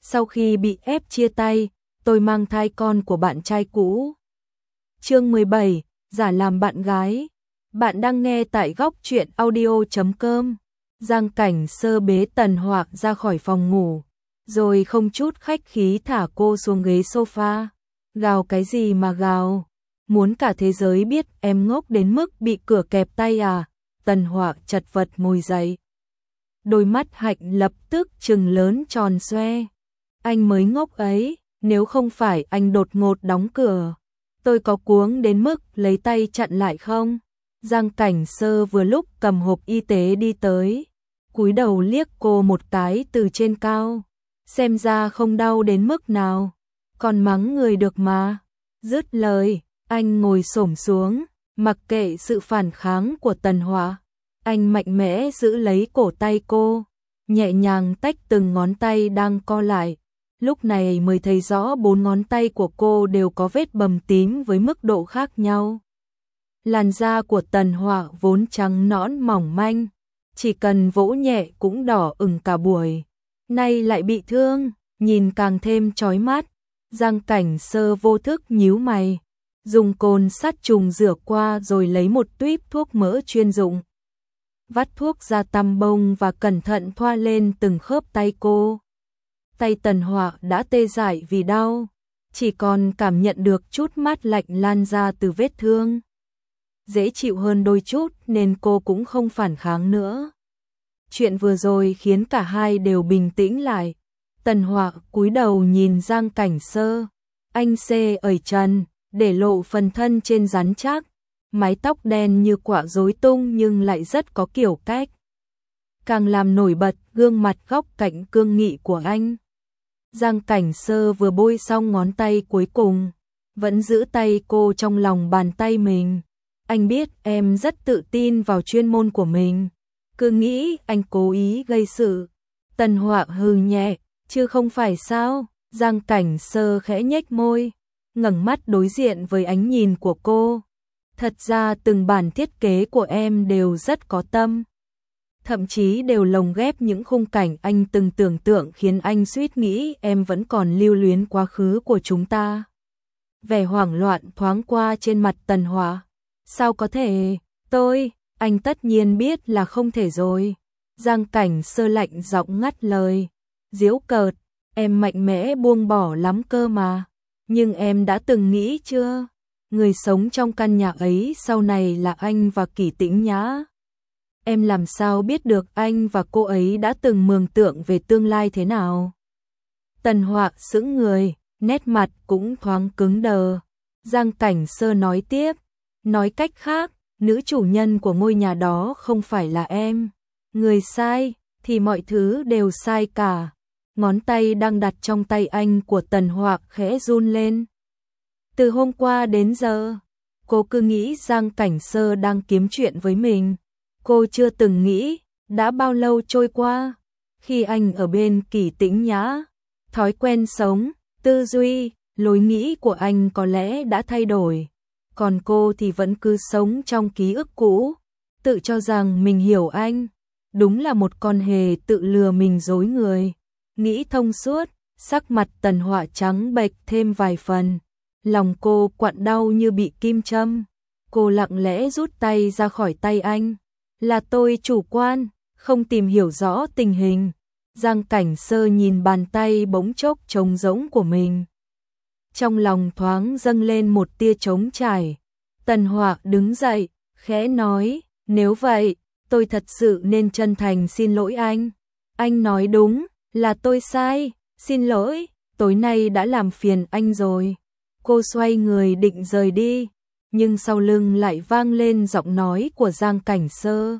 Sau khi bị ép chia tay, tôi mang thai con của bạn trai cũ. Chương 17, giả làm bạn gái. Bạn đang nghe tại góc truyện audio.com. Giang Cảnh Sơ bế Tần Hoạc ra khỏi phòng ngủ, rồi không chút khách khí thả cô xuống ghế sofa. Gào cái gì mà gào? Muốn cả thế giới biết em ngốc đến mức bị cửa kẹp tay à? Tần Hoạc chật vật ngồi dậy. Đôi mắt hạnh lập tức trừng lớn tròn xoe. Anh mới ngốc ấy, nếu không phải anh đột ngột đóng cửa, tôi có cuống đến mức lấy tay chặn lại không? Giang Cảnh Sơ vừa lúc cầm hộp y tế đi tới, cúi đầu liếc cô một cái từ trên cao, xem ra không đau đến mức nào, còn mắng người được mà. Dứt lời, anh ngồi xổm xuống, mặc kệ sự phản kháng của Tần Hoạc, anh mạnh mẽ giữ lấy cổ tay cô, nhẹ nhàng tách từng ngón tay đang co lại. Lúc này mới thấy rõ 4 ngón tay của cô đều có vết bầm tím với mức độ khác nhau. Làn da của Tần Hoạc vốn trắng nõn mỏng manh, chỉ cần vỗ nhẹ cũng đỏ ửng cả buổi. Nay lại bị thương, nhìn càng thêm chói mắt. Giang Cảnh Sơ vô thức nhíu mày, dùng cồn sát trùng rửa qua rồi lấy một tuíp thuốc mỡ chuyên dụng. Vắt thuốc ra tăm bông và cẩn thận thoa lên từng khớp tay cô. Tay Tần Hoạc đã tê dại vì đau, chỉ còn cảm nhận được chút mát lạnh lan ra từ vết thương. Dễ chịu hơn đôi chút nên cô cũng không phản kháng nữa. Chuyện vừa rồi khiến cả hai đều bình tĩnh lại. Tần Hoạc cúi đầu nhìn Giang Cảnh Sơ, anh xê ẩy trần, để lộ phần thân trên rắn chắc, mái tóc đen như quả rối tung nhưng lại rất có kiểu cách. Càng làm nổi bật gương mặt góc cạnh cương nghị của anh. Giang Cảnh Sơ vừa bôi xong ngón tay cuối cùng, vẫn giữ tay cô trong lòng bàn tay mình. Anh biết em rất tự tin vào chuyên môn của mình, cứ nghĩ anh cố ý gây sự. Tần Hoạc hừ nhẹ, chứ không phải sao? Giang Cảnh Sơ khẽ nhếch môi, ngẩng mắt đối diện với ánh nhìn của cô. Thật ra từng bản thiết kế của em đều rất có tâm, thậm chí đều lồng ghép những khung cảnh anh từng tưởng tượng khiến anh suýt nghĩ em vẫn còn lưu luyến quá khứ của chúng ta. Vẻ hoảng loạn thoáng qua trên mặt Tần Hoạc. Sao có thể? Anh tất nhiên biết là không thể rồi. Giang Cảnh Sơ lạnh giọng ngắt lời, giễu cợt, em mạnh mẽ buông bỏ lắm cơ mà. Nhưng em đã từng nghĩ chưa? Người sống trong căn nhà ấy sau này là anh và Kỷ Tĩnh Nhã. Em làm sao biết được anh và cô ấy đã từng mường tượng về tương lai thế nào? Tần Hoạc sững người, nét mặt cũng thoáng cứng đờ. Giang Cảnh Sơ nói tiếp, nói cách khác, nữ chủ nhân của ngôi nhà đó không phải là em. Người sai, thì mọi thứ đều sai cả. Ngón tay đang đặt trong tay anh của Tần Hoạc khẽ run lên. Từ hôm qua đến giờ, cô cứ nghĩ Giang Cảnh Sơ đang kiếm chuyện với mình. Cô chưa từng nghĩ, đã bao lâu trôi qua, khi anh ở bên Kỷ Tĩnh Nhã, thói quen sống, tư duy, lối nghĩ của anh có lẽ đã thay đổi. Còn cô thì vẫn cứ sống trong ký ức cũ, tự cho rằng mình hiểu anh. Đúng là một con hề tự lừa mình dối người. Nghĩ thông suốt, sắc mặt Tần Hoạc trắng bệch thêm vài phần. Lòng cô quặn đau như bị kim châm. Cô lặng lẽ rút tay ra khỏi tay anh. Là tôi chủ quan, không tìm hiểu rõ tình hình. Giang Cảnh Sơ nhìn bàn tay bỗng chốc trống rỗng của mình. Trong lòng thoáng dâng lên một tia trống trải. Tần Hoạc đứng dậy, khẽ nói, nếu vậy, tôi thật sự nên chân thành xin lỗi anh. Anh nói đúng, là tôi sai, xin lỗi, tối nay đã làm phiền anh rồi. Cô xoay người định rời đi, nhưng sau lưng lại vang lên giọng nói của Giang Cảnh Sơ.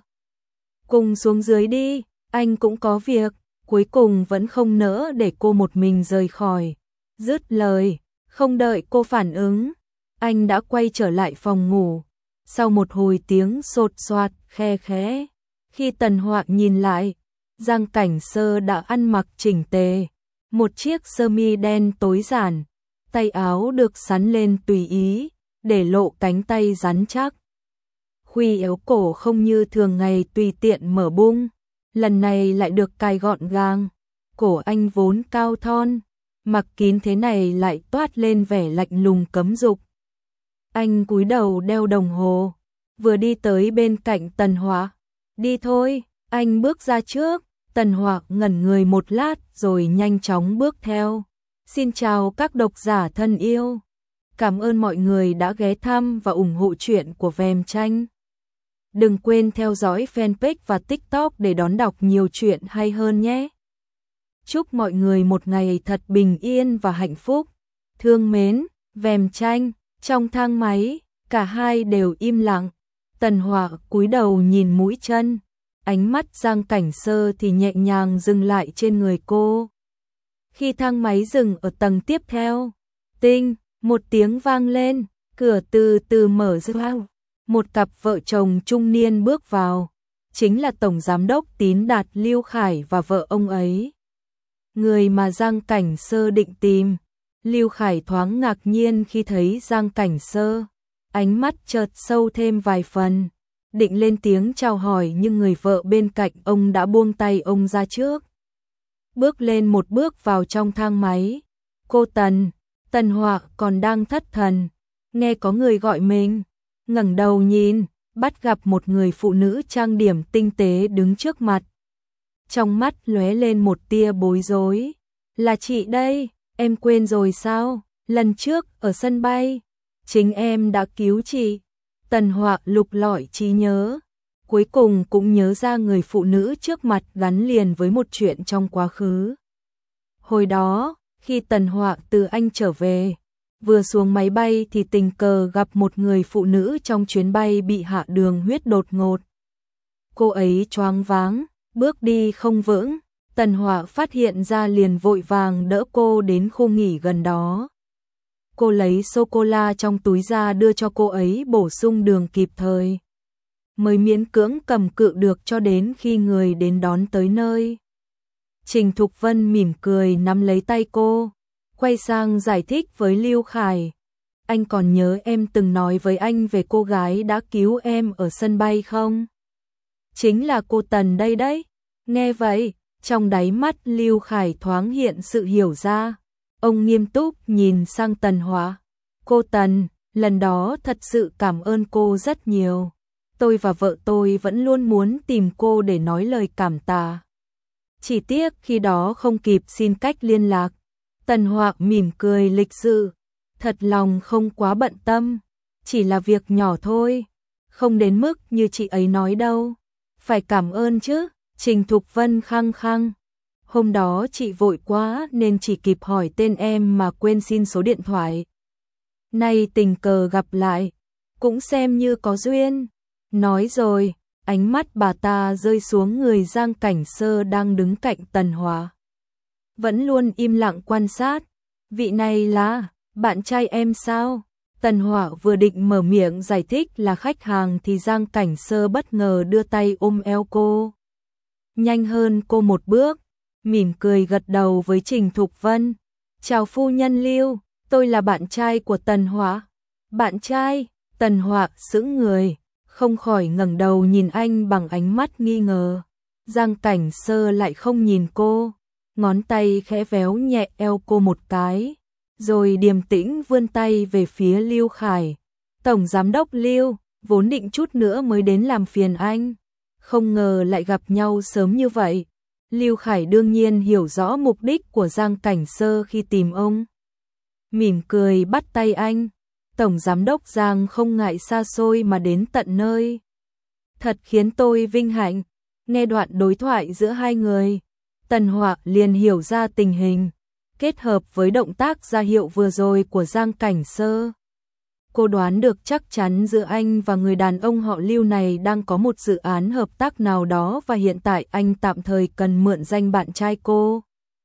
Cùng xuống dưới đi, anh cũng có việc. Cuối cùng vẫn không nỡ để cô một mình rời khỏi. Dứt lời, không đợi cô phản ứng, anh đã quay trở lại phòng ngủ. Sau một hồi tiếng sột soạt khe khẽ, khi Tần Hoạc nhìn lại, Giang Cảnh Sơ đã ăn mặc chỉnh tề, một chiếc sơ mi đen tối giản, tay áo được xắn lên tùy ý, để lộ cánh tay rắn chắc. Khuy áo cổ không như thường ngày tùy tiện mở bung, lần này lại được cài gọn gàng, cổ anh vốn cao thon, mặc kín thế này lại toát lên vẻ lạnh lùng cấm dục. Anh cúi đầu đeo đồng hồ, vừa đi tới bên cạnh Tần Họa. Đi thôi, anh bước ra trước. Tần Họa ngẩn người một lát rồi nhanh chóng bước theo. Xin chào các độc giả thân yêu. Cảm ơn mọi người đã ghé thăm và ủng hộ truyện của Vèm Tranh. Đừng quên theo dõi fanpage và TikTok để đón đọc nhiều chuyện hay hơn nhé. Chúc mọi người một ngày thật bình yên và hạnh phúc. Thương mến, Vèm Tranh. Trong thang máy, cả hai đều im lặng. Tần Họa cúi đầu nhìn mũi chân. Ánh mắt Giang Cảnh Sơ thì nhẹ nhàng dừng lại trên người cô. Khi thang máy dừng ở tầng tiếp theo, tinh, một tiếng vang lên, cửa từ từ mở ra. Một cặp vợ chồng trung niên bước vào, chính là Tổng Giám đốc Tín Đạt Lưu Khải và vợ ông ấy. Người mà Giang Cảnh Sơ định tìm. Lưu Khải thoáng ngạc nhiên khi thấy Giang Cảnh Sơ, ánh mắt chợt sâu thêm vài phần, định lên tiếng chào hỏi nhưng người vợ bên cạnh ông đã buông tay ông ra trước. Bước lên một bước vào trong thang máy, cô Tần Họa còn đang thất thần, nghe có người gọi mình, ngẩng đầu nhìn, bắt gặp một người phụ nữ trang điểm tinh tế đứng trước mặt. Trong mắt lóe lên một tia bối rối, là chị đây. Em quên rồi sao? Lần trước ở sân bay, chính em đã cứu chị. Tần Họa lục lọi trí nhớ, cuối cùng cũng nhớ ra người phụ nữ trước mặt gắn liền với một chuyện trong quá khứ. Hồi đó, khi Tần Họa từ Anh trở về, vừa xuống máy bay thì tình cờ gặp một người phụ nữ trong chuyến bay bị hạ đường huyết đột ngột. Cô ấy choáng váng, bước đi không vững. Tần Họa phát hiện ra liền vội vàng đỡ cô đến khu nghỉ gần đó. Cô lấy sô-cô-la trong túi ra đưa cho cô ấy bổ sung đường kịp thời. Mới miễn cưỡng cầm cự được cho đến khi người đến đón tới nơi. Trình Thục Vân mỉm cười nắm lấy tay cô, quay sang giải thích với Lưu Khải. Anh còn nhớ em từng nói với anh về cô gái đã cứu em ở sân bay không? Chính là cô Tần đây đấy. Nghe vậy, trong đáy mắt Lưu Khải thoáng hiện sự hiểu ra. Ông nghiêm túc nhìn sang Tần Họa. Cô Tần, lần đó thật sự cảm ơn cô rất nhiều. Tôi và vợ tôi vẫn luôn muốn tìm cô để nói lời cảm tạ. Chỉ tiếc khi đó không kịp xin cách liên lạc. Tần Họa mỉm cười lịch sự. Thật lòng không quá bận tâm. Chỉ là việc nhỏ thôi. Không đến mức như chị ấy nói đâu. Phải cảm ơn chứ. Trình Thục Vân khăng khăng. Hôm đó chị vội quá nên chỉ kịp hỏi tên em mà quên xin số điện thoại. Nay tình cờ gặp lại, cũng xem như có duyên. Nói rồi, ánh mắt bà ta rơi xuống người Giang Cảnh Sơ đang đứng cạnh Tần Họa. Vẫn luôn im lặng quan sát. Vị này là bạn trai em sao? Tần Họa vừa định mở miệng giải thích là khách hàng thì Giang Cảnh Sơ bất ngờ đưa tay ôm eo cô. Nhanh hơn cô một bước, mỉm cười gật đầu với Trình Thục Vân. Chào phu nhân Lưu, tôi là bạn trai của Tần Họa. Bạn trai? Tần Họa sững người, không khỏi ngẩng đầu nhìn anh bằng ánh mắt nghi ngờ. Giang Cảnh Sơ lại không nhìn cô, ngón tay khẽ véo nhẹ eo cô một cái, rồi điềm tĩnh vươn tay về phía Lưu Khải. Tổng Giám đốc Lưu, vốn định chút nữa mới đến làm phiền anh. Không ngờ lại gặp nhau sớm như vậy. Lưu Khải đương nhiên hiểu rõ mục đích của Giang Cảnh Sơ khi tìm ông. Mỉm cười bắt tay anh. Tổng Giám đốc Giang không ngại xa xôi mà đến tận nơi. Thật khiến tôi vinh hạnh. Nghe đoạn đối thoại giữa hai người, Tần Họa liền hiểu ra tình hình, kết hợp với động tác ra hiệu vừa rồi của Giang Cảnh Sơ. Cô đoán được chắc chắn giữa anh và người đàn ông họ Lưu này đang có một dự án hợp tác nào đó và hiện tại anh tạm thời cần mượn danh bạn trai cô.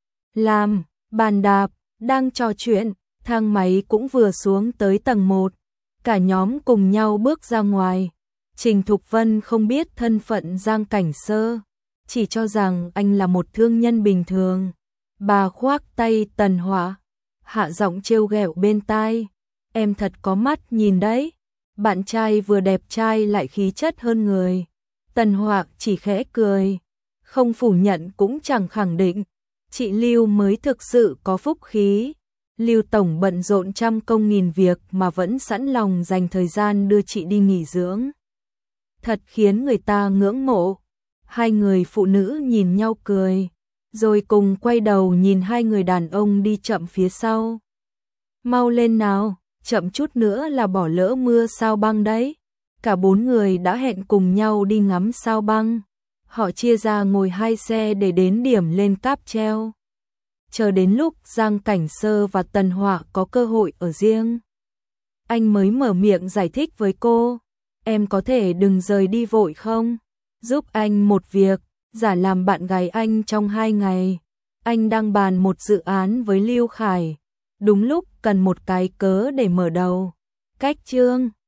Làm, bàn đạp, đang trò chuyện, thang máy cũng vừa xuống tới tầng 1. Cả nhóm cùng nhau bước ra ngoài. Trình Thục Vân không biết thân phận Giang Cảnh Sơ, chỉ cho rằng anh là một thương nhân bình thường. Bà khoác tay Tần Họa, hạ giọng trêu ghẹo bên tai. Em thật có mắt nhìn đấy, bạn trai vừa đẹp trai lại khí chất hơn người. Tần Họa chỉ khẽ cười, không phủ nhận cũng chẳng khẳng định. Chị Lưu mới thực sự có phúc khí. Lưu tổng bận rộn trăm công nghìn việc mà vẫn sẵn lòng dành thời gian đưa chị đi nghỉ dưỡng. Thật khiến người ta ngưỡng mộ. Hai người phụ nữ nhìn nhau cười, rồi cùng quay đầu nhìn hai người đàn ông đi chậm phía sau. Mau lên nào, chậm chút nữa là bỏ lỡ mưa sao băng đấy. Cả bốn người đã hẹn cùng nhau đi ngắm sao băng. Họ chia ra ngồi hai xe để đến điểm lên cáp treo. Chờ đến lúc Giang Cảnh Sơ và Tần Họa có cơ hội ở riêng, anh mới mở miệng giải thích với cô. Em có thể đừng rời đi vội không? Giúp anh một việc, giả làm bạn gái anh trong 2 ngày. Anh đang bàn một dự án với Lưu Khải. Đúng lúc cần một cái cớ để mở đầu. Cách chương